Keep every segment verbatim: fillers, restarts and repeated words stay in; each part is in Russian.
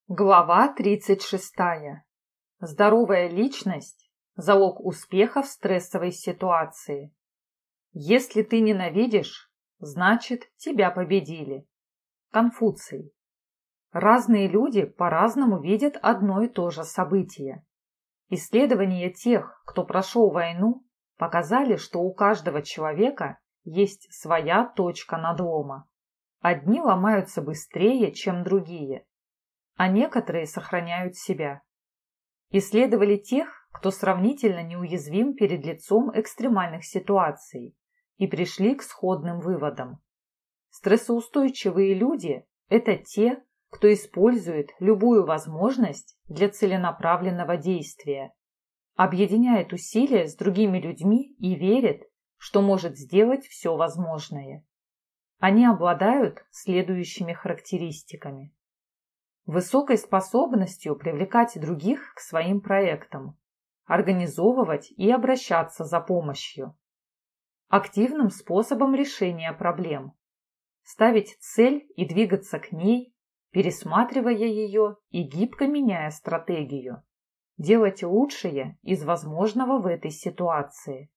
Глава тридцать шестая. Здоровая личность– залог успеха в стрессовой ситуации. Если ты ненавидишь, значит, тебя победили. Конфуций. Разные люди по-разному видят одно и то же событие. Исследования тех, кто прошел войну, показали, что у каждого человека есть своя точка надлома. Одни ломаются быстрее, чем другие, а некоторые сохраняют себя. Исследовали тех, кто сравнительно неуязвим перед лицом экстремальных ситуаций, и пришли к сходным выводам. Стрессоустойчивые люди – это те, кто использует любую возможность для целенаправленного действия, объединяет усилия с другими людьми и верит, что может сделать все возможное. Они обладают следующими характеристиками. Высокой способностью привлекать других к своим проектам, организовывать и обращаться за помощью. Активным способом решения проблем. Ставить цель и двигаться к ней, пересматривая ее и гибко меняя стратегию. Делать лучшее из возможного в этой ситуации.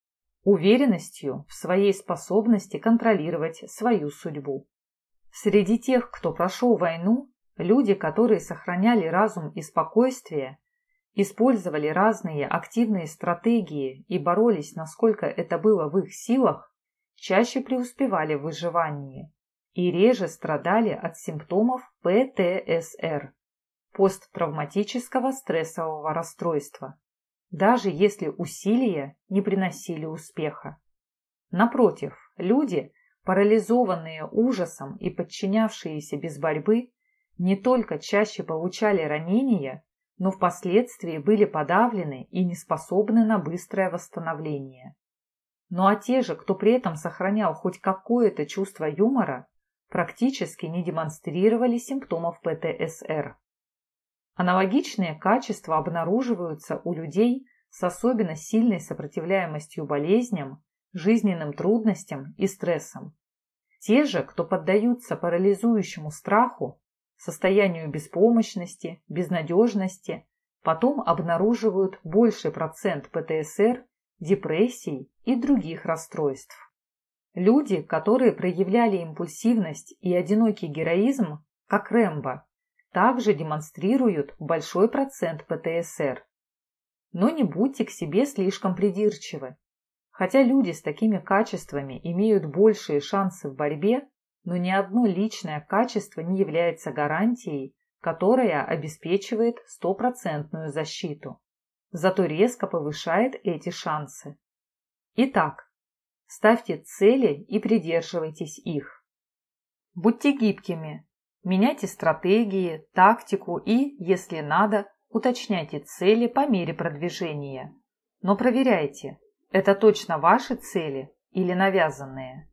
Уверенностью в своей способности контролировать свою судьбу. Среди тех, кто прошел войну, люди, которые сохраняли разум и спокойствие, использовали разные активные стратегии и боролись, насколько это было в их силах, чаще преуспевали в выживании и реже страдали от симптомов пэ тэ эс эр – посттравматического стрессового расстройства, даже если усилия не приносили успеха. Напротив, люди, парализованные ужасом и подчинявшиеся без борьбы, не только чаще получали ранения, но впоследствии были подавлены и не способны на быстрое восстановление. Ну а те же, кто при этом сохранял хоть какое-то чувство юмора, практически не демонстрировали симптомов пэ тэ эс эр. Аналогичные качества обнаруживаются у людей с особенно сильной сопротивляемостью болезням, жизненным трудностям и стрессам. Те же, кто поддаются парализующему страху, состоянию беспомощности, безнадежности, потом обнаруживают больший процент пэ тэ эс эр, депрессий и других расстройств. Люди, которые проявляли импульсивность и одинокий героизм, как Рэмбо, также демонстрируют большой процент пэ тэ эс эр. Но не будьте к себе слишком придирчивы. Хотя люди с такими качествами имеют большие шансы в борьбе, но ни одно личное качество не является гарантией, которая обеспечивает стопроцентную защиту. Зато резко повышает эти шансы. Итак, ставьте цели и придерживайтесь их. Будьте гибкими, меняйте стратегии, тактику и, если надо, уточняйте цели по мере продвижения. Но проверяйте, это точно ваши цели или навязанные.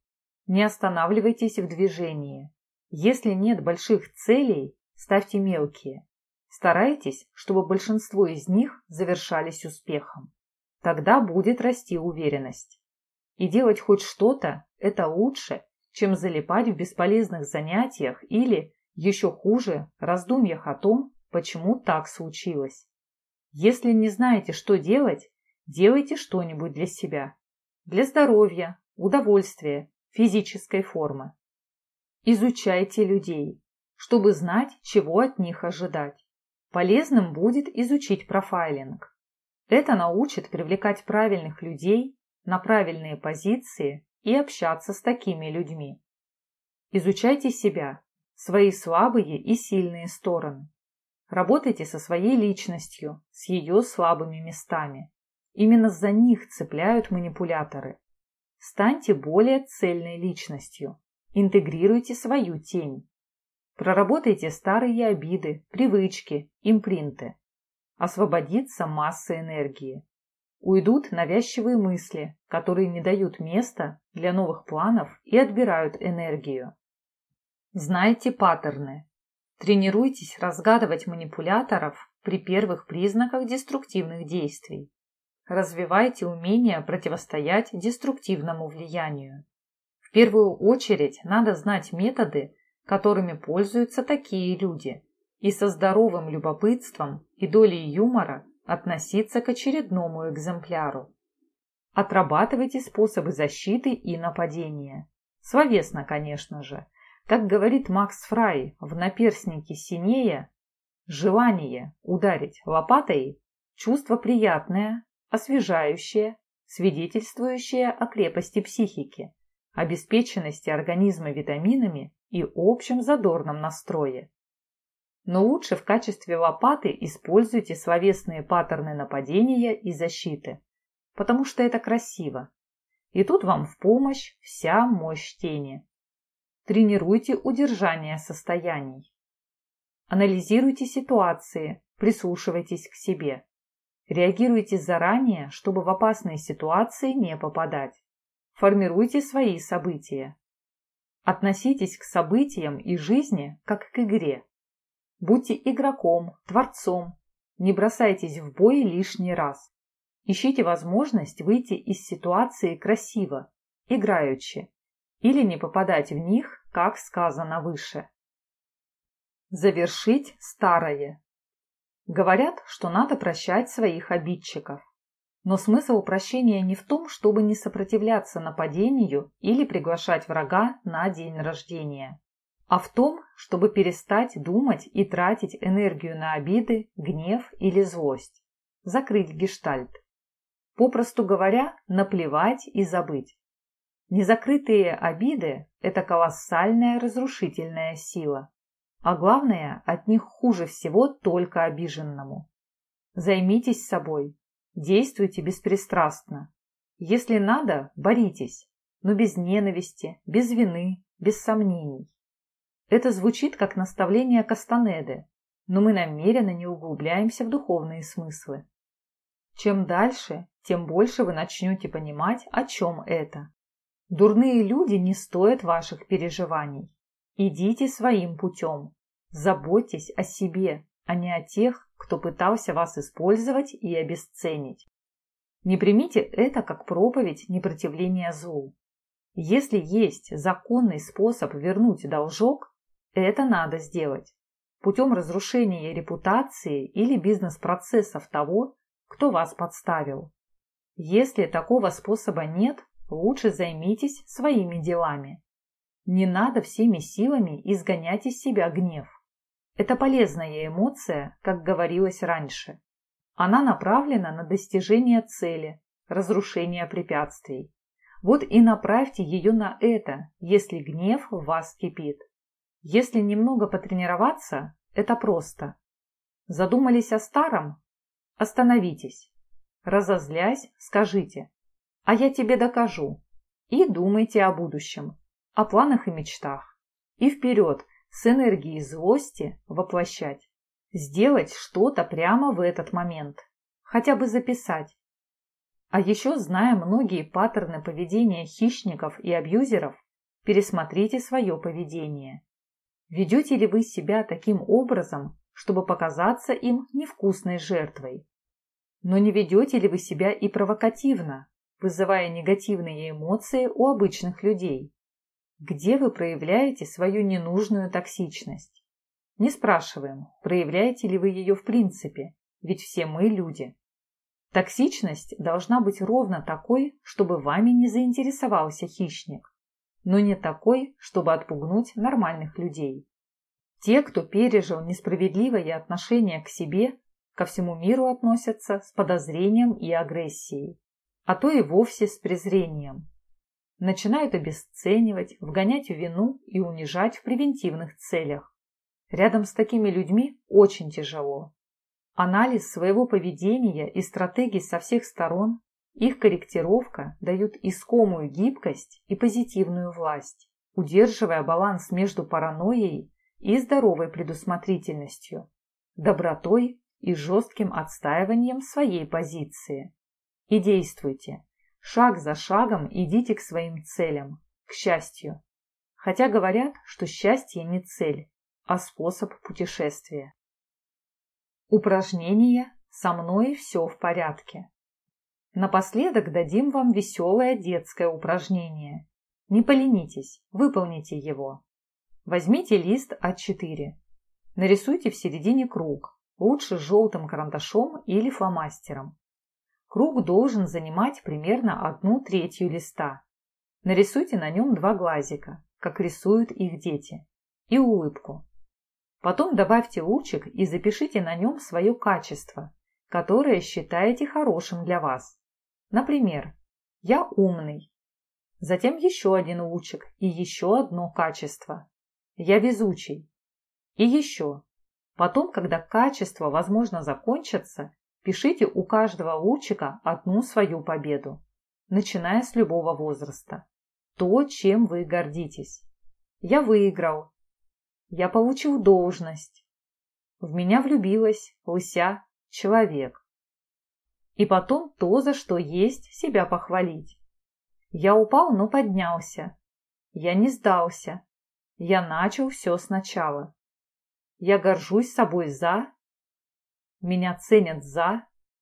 Не останавливайтесь в движении. Если нет больших целей, ставьте мелкие. Старайтесь, чтобы большинство из них завершались успехом. Тогда будет расти уверенность. И делать хоть что-то – это лучше, чем залипать в бесполезных занятиях или, еще хуже, раздумьях о том, почему так случилось. Если не знаете, что делать, делайте что-нибудь для себя. Для здоровья, удовольствия, физической формы. Изучайте людей, чтобы знать, чего от них ожидать. Полезным будет изучить профайлинг. Это научит привлекать правильных людей на правильные позиции и общаться с такими людьми. Изучайте себя, свои слабые и сильные стороны. Работайте со своей личностью, с ее слабыми местами. Именно за них цепляют манипуляторы. Станьте более цельной личностью. Интегрируйте свою тень. Проработайте старые обиды, привычки, импринты. Освободится масса энергии. Уйдут навязчивые мысли, которые не дают места для новых планов и отбирают энергию. Знайте паттерны. Тренируйтесь разгадывать манипуляторов при первых признаках деструктивных действий. Развивайте умение противостоять деструктивному влиянию. В первую очередь надо знать методы, которыми пользуются такие люди, и со здоровым любопытством и долей юмора относиться к очередному экземпляру. Отрабатывайте способы защиты и нападения. Словесно, конечно же. Как говорит Макс Фрай в «Наперстнике Синея», желание ударить лопатой – чувство приятное, освежающее, свидетельствующее о крепости психики, обеспеченности организма витаминами и общем задорном настрое. Но лучше в качестве лопаты используйте словесные паттерны нападения и защиты, потому что это красиво. И тут вам в помощь вся мощь тени. Тренируйте удержание состояний. Анализируйте ситуации, прислушивайтесь к себе. Реагируйте заранее, чтобы в опасные ситуации не попадать. Формируйте свои события. Относитесь к событиям и жизни как к игре. Будьте игроком, творцом. Не бросайтесь в бой лишний раз. Ищите возможность выйти из ситуации красиво, играючи, или не попадать в них, как сказано выше. Завершить старое. Говорят, что надо прощать своих обидчиков. Но смысл прощения не в том, чтобы не сопротивляться нападению или приглашать врага на день рождения, а в том, чтобы перестать думать и тратить энергию на обиды, гнев или злость. Закрыть гештальт. Попросту говоря, наплевать и забыть. Незакрытые обиды – это колоссальная разрушительная сила. А главное, от них хуже всего только обиженному. Займитесь собой, действуйте беспристрастно. Если надо, боритесь, но без ненависти, без вины, без сомнений. Это звучит как наставление Кастанеды, но мы намеренно не углубляемся в духовные смыслы. Чем дальше, тем больше вы начнете понимать, о чем это. Дурные люди не стоят ваших переживаний. Идите своим путем. Заботьтесь о себе, а не о тех, кто пытался вас использовать и обесценить. Не примите это как проповедь непротивления злу. Если есть законный способ вернуть должок, это надо сделать. Путем разрушения репутации или бизнес-процессов того, кто вас подставил. Если такого способа нет, лучше займитесь своими делами. Не надо всеми силами изгонять из себя гнев. Это полезная эмоция, как говорилось раньше. Она направлена на достижение цели, разрушение препятствий. Вот и направьте ее на это, если гнев в вас кипит. Если немного потренироваться, это просто. Задумались о старом? Остановитесь. Разозлясь, скажите: «А я тебе докажу». И думайте о будущем, о планах и мечтах. И вперед, с энергией злости воплощать. Сделать что-то прямо в этот момент. Хотя бы записать. А еще, зная многие паттерны поведения хищников и абьюзеров, пересмотрите свое поведение. Ведете ли вы себя таким образом, чтобы показаться им невкусной жертвой? Но не ведете ли вы себя и провокативно, вызывая негативные эмоции у обычных людей? Где вы проявляете свою ненужную токсичность? Не спрашиваем, проявляете ли вы ее в принципе, ведь все мы люди. Токсичность должна быть ровно такой, чтобы вами не заинтересовался хищник, но не такой, чтобы отпугнуть нормальных людей. Те, кто пережил несправедливое отношение к себе, ко всему миру относятся с подозрением и агрессией, а то и вовсе с презрением. Начинают обесценивать, вгонять в вину и унижать в превентивных целях. Рядом с такими людьми очень тяжело. Анализ своего поведения и стратегий со всех сторон, их корректировка дают искомую гибкость и позитивную власть, удерживая баланс между паранойей и здоровой предусмотрительностью, добротой и жестким отстаиванием своей позиции. И действуйте. Шаг за шагом идите к своим целям, к счастью. Хотя говорят, что счастье не цель, а способ путешествия. Упражнение «Со мной все в порядке». Напоследок дадим вам веселое детское упражнение. Не поленитесь, выполните его. Возьмите лист а четыре. Нарисуйте в середине круг, лучше с желтым карандашом или фломастером. Круг должен занимать примерно одну третью листа. Нарисуйте на нем два глазика, как рисуют их дети, и улыбку. Потом добавьте лучик и запишите на нем свое качество, которое считаете хорошим для вас. Например, «Я умный». Затем еще один лучик и еще одно качество. «Я везучий». И еще. Потом, когда качества, возможно, закончатся, пишите у каждого лучика одну свою победу, начиная с любого возраста. То, чем вы гордитесь. «Я выиграл». «Я получил должность». «В меня влюбилась, лыся, человек». И потом то, за что есть себя похвалить. «Я упал, но поднялся». «Я не сдался». «Я начал все сначала». «Я горжусь собой за». «Меня ценят за».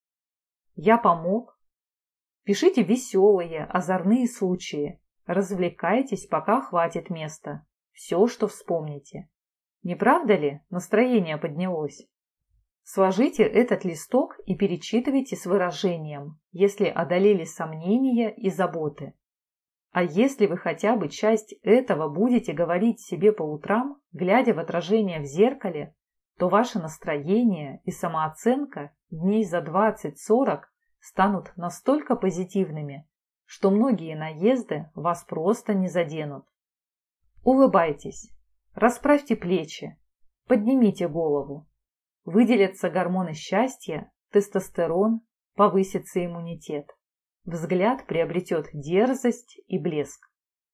«Я помог». Пишите веселые, озорные случаи. Развлекайтесь, пока хватит места. Все, что вспомните. Не правда ли, настроение поднялось? Сложите этот листок и перечитывайте с выражением, если одолели сомнения и заботы. А если вы хотя бы часть этого будете говорить себе по утрам, глядя в отражение в зеркале, то ваше настроение и самооценка дней за двадцать-сорок станут настолько позитивными, что многие наезды вас просто не заденут. Улыбайтесь, расправьте плечи, поднимите голову. Выделятся гормоны счастья, тестостерон, повысится иммунитет. Взгляд приобретет дерзость и блеск.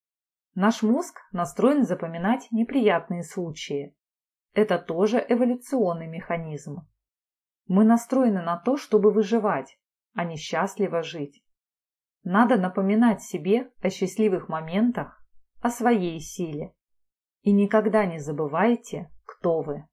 Наш мозг настроен запоминать неприятные случаи. Это тоже эволюционный механизм. Мы настроены на то, чтобы выживать, а не счастливо жить. Надо напоминать себе о счастливых моментах, о своей силе. И никогда не забывайте, кто вы.